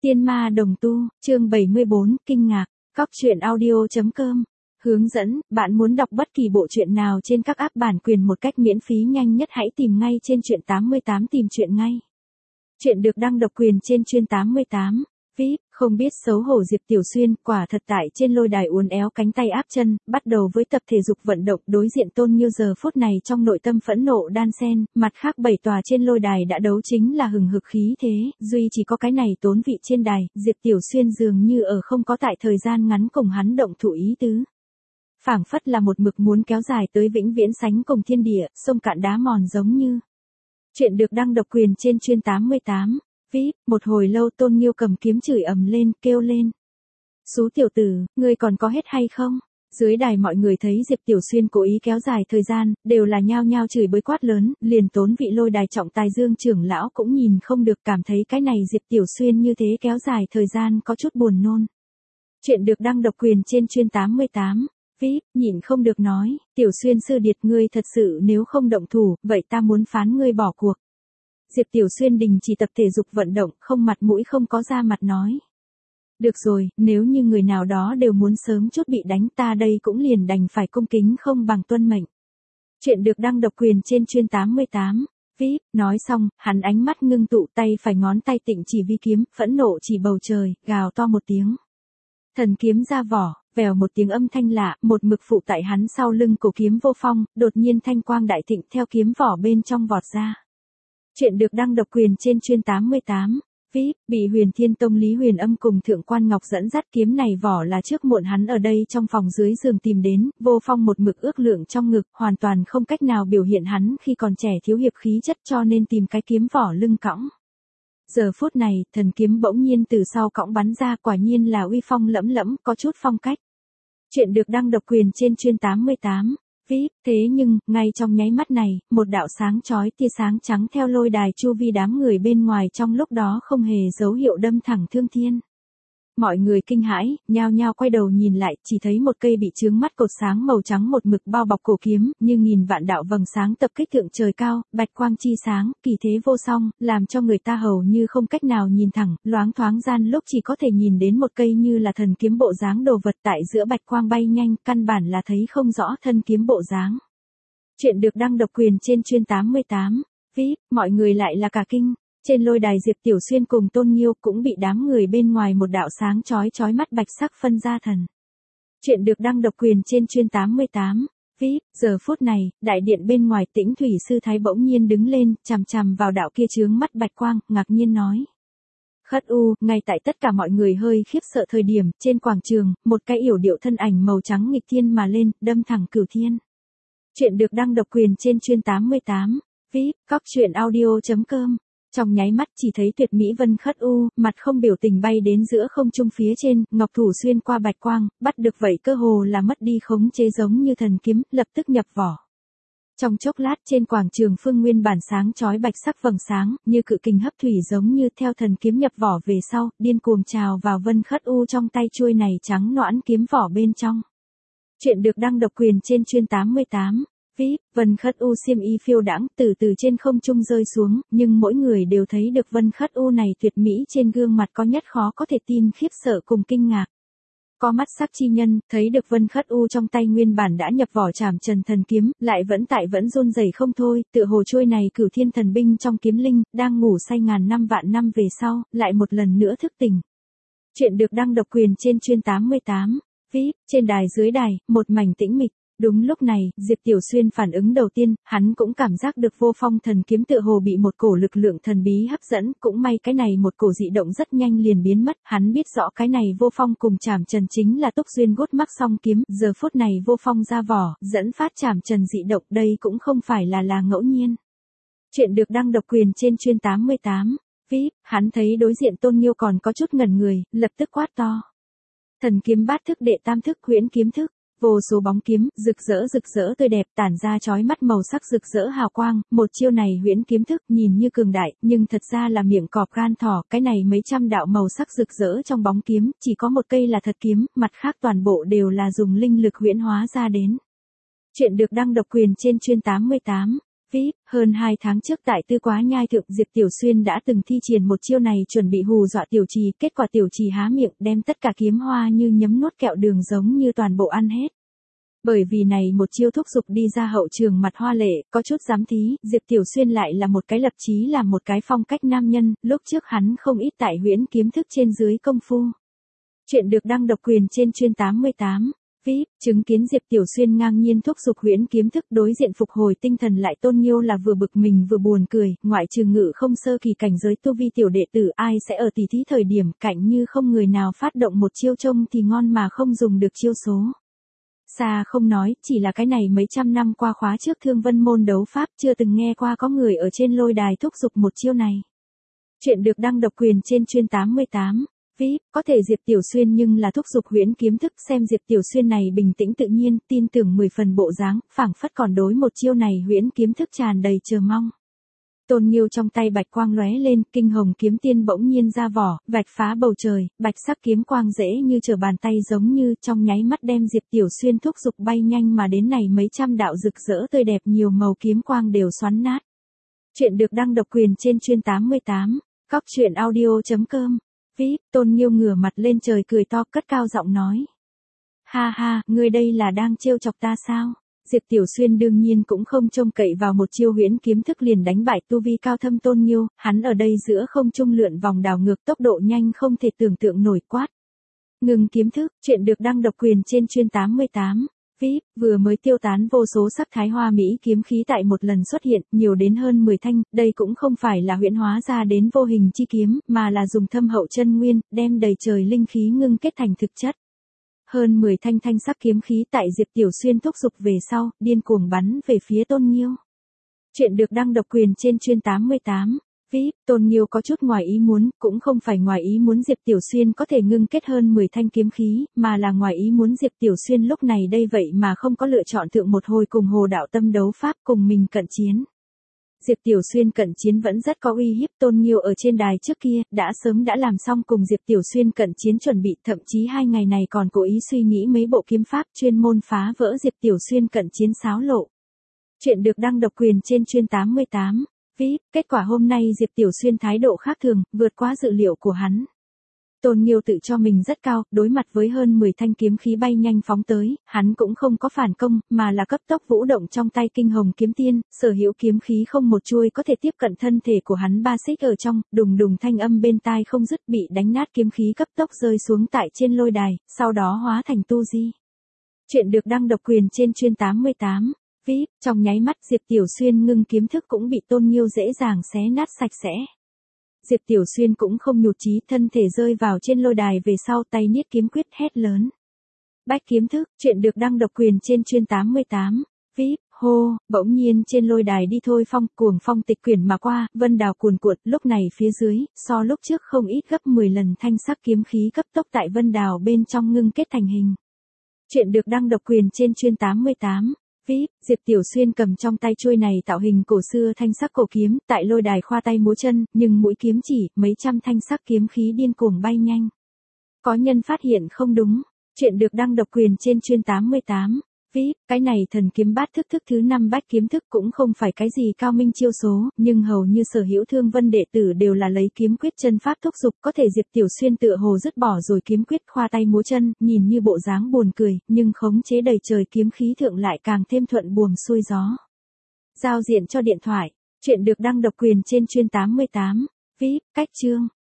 Tiên ma đồng tu, chương 74, kinh ngạc, Cóc truyện audio.com. Hướng dẫn, bạn muốn đọc bất kỳ bộ truyện nào trên các app bản quyền một cách miễn phí nhanh nhất hãy tìm ngay trên truyện 88 tìm truyện ngay. Truyện được đăng độc quyền trên truyện 88. VIP, không biết xấu hổ Diệp Tiểu Xuyên, quả thật tại trên lôi đài uốn éo cánh tay áp chân, bắt đầu với tập thể dục vận động đối diện Tôn Nghiêu giờ phút này trong nội tâm phẫn nộ đan xen, mặt khác 7 tòa trên lôi đài đã đấu chính là hừng hực khí thế, duy chỉ có cái này tốn vị trên đài, Diệp Tiểu Xuyên dường như ở không có tại thời gian ngắn cùng hắn động thủ ý tứ. Phảng phất là một mực muốn kéo dài tới vĩnh viễn sánh cùng thiên địa, sông cạn đá mòn giống như. Chuyện được đăng độc quyền trên truyện 88. VIP, một hồi lâu Tôn Nghiêu cầm kiếm chửi ầm lên, kêu lên. Xú tiểu tử, ngươi còn có hết hay không? Dưới đài mọi người thấy Diệp Tiểu Xuyên cố ý kéo dài thời gian, đều là nhao nhao chửi bới quát lớn, liền tốn vị lôi đài trọng tài Dương trưởng lão cũng nhìn không được cảm thấy cái này Diệp Tiểu Xuyên như thế kéo dài thời gian có chút buồn nôn. Chuyện được đăng độc quyền trên truyện 88. VIP, nhịn không được nói, Tiểu Xuyên sư điệt ngươi thật sự nếu không động thủ, vậy ta muốn phán ngươi bỏ cuộc. Diệp Tiểu Xuyên đình chỉ tập thể dục vận động, không mặt mũi không có ra mặt nói. Được rồi, nếu như người nào đó đều muốn sớm chút bị đánh ta đây cũng liền đành phải cung kính không bằng tuân mệnh. Chuyện được đăng độc quyền trên truyện 88. VIP, nói xong, hắn ánh mắt ngưng tụ tay phải ngón tay tịnh chỉ vi kiếm, phẫn nộ chỉ bầu trời, gào to một tiếng. Thần kiếm ra vỏ, vèo một tiếng âm thanh lạ, một mực phụ tại hắn sau lưng cổ kiếm vô phong, đột nhiên thanh quang đại thịnh theo kiếm vỏ bên trong vọt ra. Chuyện được đăng độc quyền trên truyện 88. VIP, bị Huyền Thiên Tông Lý Huyền Âm cùng Thượng Quan Ngọc dẫn dắt kiếm này vỏ là trước muộn hắn ở đây trong phòng dưới giường tìm đến, vô phong một mực ước lượng trong ngực, hoàn toàn không cách nào biểu hiện hắn khi còn trẻ thiếu hiệp khí chất cho nên tìm cái kiếm vỏ lưng cõng. Giờ phút này, thần kiếm bỗng nhiên từ sau cõng bắn ra quả nhiên là uy phong lẫm lẫm, có chút phong cách. Chuyện được đăng độc quyền trên truyện 88. VIP, thế nhưng, ngay trong nháy mắt này, một đạo sáng chói tia sáng trắng theo lôi đài chu vi đám người bên ngoài trong lúc đó không hề dấu hiệu đâm thẳng thương thiên. Mọi người kinh hãi, nhao nhao quay đầu nhìn lại, chỉ thấy một cây bị chướng mắt cột sáng màu trắng một mực bao bọc cổ kiếm, như nghìn vạn đạo vầng sáng tập kích thượng trời cao, bạch quang chi sáng, kỳ thế vô song, làm cho người ta hầu như không cách nào nhìn thẳng, loáng thoáng gian lúc chỉ có thể nhìn đến một cây như là thần kiếm bộ dáng đồ vật tại giữa bạch quang bay nhanh, căn bản là thấy không rõ thân kiếm bộ dáng. Chuyện được đăng độc quyền trên truyện 88. VIP, mọi người lại là cả kinh. Trên lôi đài Diệp Tiểu Xuyên cùng Tôn Nghiêu cũng bị đám người bên ngoài một đạo sáng chói mắt bạch sắc phân ra thần. Chuyện được đăng độc quyền trên truyện 88. VIP, giờ phút này, đại điện bên ngoài Tĩnh Thủy Sư Thái bỗng nhiên đứng lên, chằm chằm vào đạo kia chướng mắt bạch quang, ngạc nhiên nói. Khất U, ngay tại tất cả mọi người hơi khiếp sợ thời điểm, trên quảng trường, một cái yểu điệu thân ảnh màu trắng nghịch thiên mà lên, đâm thẳng cửu thiên. Chuyện được đăng độc quyền trên truyện 88. VIP, Cóc truyện audio.com. Trong nháy mắt chỉ thấy tuyệt mỹ Vân Khất U, mặt không biểu tình bay đến giữa không trung phía trên, ngọc thủ xuyên qua bạch quang, bắt được vậy cơ hồ là mất đi khống chế giống như thần kiếm, lập tức nhập vỏ. Trong chốc lát trên quảng trường phương nguyên bản sáng chói bạch sắc vầng sáng, như cự kình hấp thủy giống như theo thần kiếm nhập vỏ về sau, điên cuồng trào vào Vân Khất U trong tay chuôi này trắng nõn kiếm vỏ bên trong. Chuyện được đăng độc quyền trên truyện 88. VIP, Vân Khất U xiêm y phiêu đãng từ trên không trung rơi xuống, nhưng mỗi người đều thấy được Vân Khất U này tuyệt mỹ trên gương mặt có nhất khó có thể tin khiếp sợ cùng kinh ngạc. Có mắt sắc chi nhân, thấy được Vân Khất U trong tay nguyên bản đã nhập vỏ Trảm Trần thần kiếm, lại vẫn run rẩy không thôi, tựa hồ trôi này Cửu Thiên thần binh trong kiếm linh, đang ngủ say ngàn năm vạn năm về sau, lại một lần nữa thức tỉnh. Chuyện được đăng độc quyền trên truyện 88. VIP, trên đài dưới đài, một mảnh tĩnh mịch. Đúng lúc này, Diệp Tiểu Xuyên phản ứng đầu tiên, hắn cũng cảm giác được vô phong thần kiếm tựa hồ bị một cổ lực lượng thần bí hấp dẫn, cũng may cái này một cổ dị động rất nhanh liền biến mất, hắn biết rõ cái này vô phong cùng Trảm Trần chính là Túc Duyên Gốt Mắc song kiếm, giờ phút này vô phong ra vỏ, dẫn phát Trảm Trần dị động đây cũng không phải là ngẫu nhiên. Chuyện được đăng độc quyền trên truyện 88. VIP, hắn thấy đối diện Tôn Nghiêu còn có chút ngẩn người, lập tức quát to. Thần kiếm bát thức đệ tam thức huyễn kiếm thức. Vô số bóng kiếm, rực rỡ tươi đẹp tản ra chói mắt màu sắc rực rỡ hào quang, một chiêu này huyễn kiếm thức nhìn như cường đại, nhưng thật ra là miệng cọp gan thỏ, cái này mấy trăm đạo màu sắc rực rỡ trong bóng kiếm, chỉ có một cây là thật kiếm, mặt khác toàn bộ đều là dùng linh lực huyễn hóa ra đến. Chuyện được đăng độc quyền trên truyện 88. VIP, hơn 2 tháng trước tại Tư Quá Nhai Thượng Diệp Tiểu Xuyên đã từng thi triển một chiêu này chuẩn bị hù dọa Tiểu Trì, kết quả Tiểu Trì há miệng đem tất cả kiếm hoa như nhấm nuốt kẹo đường giống như toàn bộ ăn hết. Bởi vì này một chiêu thúc giục đi ra hậu trường mặt hoa lệ, có chút dám thí, Diệp Tiểu Xuyên lại là một cái lập chí là một cái phong cách nam nhân, lúc trước hắn không ít tại huyễn kiếm thức trên dưới công phu. Chuyện được đăng độc quyền trên chuyên 88. VIP, chứng kiến Diệp Tiểu Xuyên ngang nhiên thúc giục huyễn kiếm thức đối diện phục hồi tinh thần lại Tôn Nghiêu là vừa bực mình vừa buồn cười, ngoại trừ Ngự Không sơ kỳ cảnh giới tu vi tiểu đệ tử ai sẽ ở tỷ thí thời điểm cạnh như không người nào phát động một chiêu trông thì ngon mà không dùng được chiêu số. Xa không nói, chỉ là cái này mấy trăm năm qua khóa trước Thương Vân môn đấu pháp chưa từng nghe qua có người ở trên lôi đài thúc giục một chiêu này. Chuyện được đăng độc quyền trên chuyên 88. VIP, có thể Diệp Tiểu Xuyên nhưng là thúc giục huyễn kiếm thức xem Diệp Tiểu Xuyên này bình tĩnh tự nhiên, tin tưởng 10 phần bộ dáng, phảng phất còn đối một chiêu này huyễn kiếm thức tràn đầy chờ mong. Tôn Nghiêu trong tay bạch quang lóe lên, kinh hồng kiếm tiên bỗng nhiên ra vỏ, vạch phá bầu trời, bạch sắc kiếm quang dễ như trở bàn tay giống như trong nháy mắt đem Diệp Tiểu Xuyên thúc giục bay nhanh mà đến này mấy trăm đạo rực rỡ tươi đẹp nhiều màu kiếm quang đều xoắn nát. Chuyện được đăng độc quyền trên chuyên 88. Cóc truyện audio.com. VIP, Tôn Nghiêu ngửa mặt lên trời cười to cất cao giọng nói. Ha ha, ngươi đây là đang trêu chọc ta sao? Diệp Tiểu Xuyên đương nhiên cũng không trông cậy vào một chiêu huyễn kiếm thức liền đánh bại tu vi cao thâm Tôn Nghiêu, hắn ở đây giữa không trung lượn vòng đảo ngược tốc độ nhanh không thể tưởng tượng nổi quát. Ngừng kiếm thức, chuyện được đăng độc quyền trên chuyên 88. VIP, vừa mới tiêu tán vô số sắc thái hoa mỹ kiếm khí tại một lần xuất hiện, nhiều đến hơn 10 thanh, đây cũng không phải là huyễn hóa ra đến vô hình chi kiếm, mà là dùng thâm hậu chân nguyên, đem đầy trời linh khí ngưng kết thành thực chất. Hơn 10 thanh thanh sắc kiếm khí tại Diệp Tiểu Xuyên thúc giục về sau, điên cuồng bắn về phía Tôn Nghiêu. Chuyện được đăng độc quyền trên chuyên 88. VIP, Tôn Nghiêu có chút ngoài ý muốn, cũng không phải ngoài ý muốn Diệp Tiểu Xuyên có thể ngưng kết hơn 10 thanh kiếm khí, mà là ngoài ý muốn Diệp Tiểu Xuyên lúc này đây vậy mà không có lựa chọn thượng một hồi cùng Hồ Đạo Tâm đấu pháp cùng mình cận chiến. Diệp Tiểu Xuyên cận chiến vẫn rất có uy hiếp Tôn Nghiêu ở trên đài trước kia, đã sớm đã làm xong cùng Diệp Tiểu Xuyên cận chiến chuẩn bị, thậm chí 2 ngày này còn cố ý suy nghĩ mấy bộ kiếm pháp chuyên môn phá vỡ Diệp Tiểu Xuyên cận chiến xáo lộ. Chuyện được đăng độc quyền trên chuyên 88. VIP, kết quả hôm nay Diệp Tiểu Xuyên thái độ khác thường, vượt quá dự liệu của hắn. Tôn Nghiêu tự cho mình rất cao, đối mặt với hơn 10 thanh kiếm khí bay nhanh phóng tới, hắn cũng không có phản công, mà là cấp tốc vũ động trong tay kinh hồng kiếm tiên, sở hữu kiếm khí không một chuôi có thể tiếp cận thân thể của hắn ba xích ở trong, đùng đùng thanh âm bên tai không dứt bị đánh nát kiếm khí cấp tốc rơi xuống tại trên lôi đài, sau đó hóa thành tu di. Chuyện được đăng độc quyền trên chuyên 88. VIP, trong nháy mắt Diệp Tiểu Xuyên ngưng kiếm thức cũng bị Tôn Nghiêu dễ dàng xé nát sạch sẽ. Diệp Tiểu Xuyên cũng không nhụt chí, thân thể rơi vào trên lôi đài về sau tay niết kiếm quyết hét lớn. Bách kiếm thức, chuyện được đăng độc quyền trên chuyên 88. VIP, hô, bỗng nhiên trên lôi đài đi thôi phong, cuồng phong tịch quyển mà qua, vân đào cuồn cuộn, lúc này phía dưới, so lúc trước không ít gấp 10 lần thanh sắc kiếm khí cấp tốc tại vân đào bên trong ngưng kết thành hình. Chuyện được đăng độc quyền trên chuyên 88. VIP, Diệp Tiểu Xuyên cầm trong tay chuôi này tạo hình cổ xưa thanh sắc cổ kiếm, tại lôi đài khoa tay múa chân, nhưng mũi kiếm chỉ, mấy trăm thanh sắc kiếm khí điên cuồng bay nhanh. Có nhân phát hiện không đúng, chuyện được đăng độc quyền trên chuyên 88. VIP, cái này thần kiếm bát thức thức thứ 5 bách kiếm thức cũng không phải cái gì cao minh chiêu số, nhưng hầu như sở hữu Thương Vân đệ tử đều là lấy kiếm quyết chân pháp thúc giục, có thể Diệp Tiểu Xuyên tựa hồ dứt bỏ rồi kiếm quyết khoa tay múa chân, nhìn như bộ dáng buồn cười, nhưng khống chế đầy trời kiếm khí thượng lại càng thêm thuận buồm xuôi gió. Giao diện cho điện thoại, chuyện được đăng độc quyền trên chuyên 88. VIP, cách chương.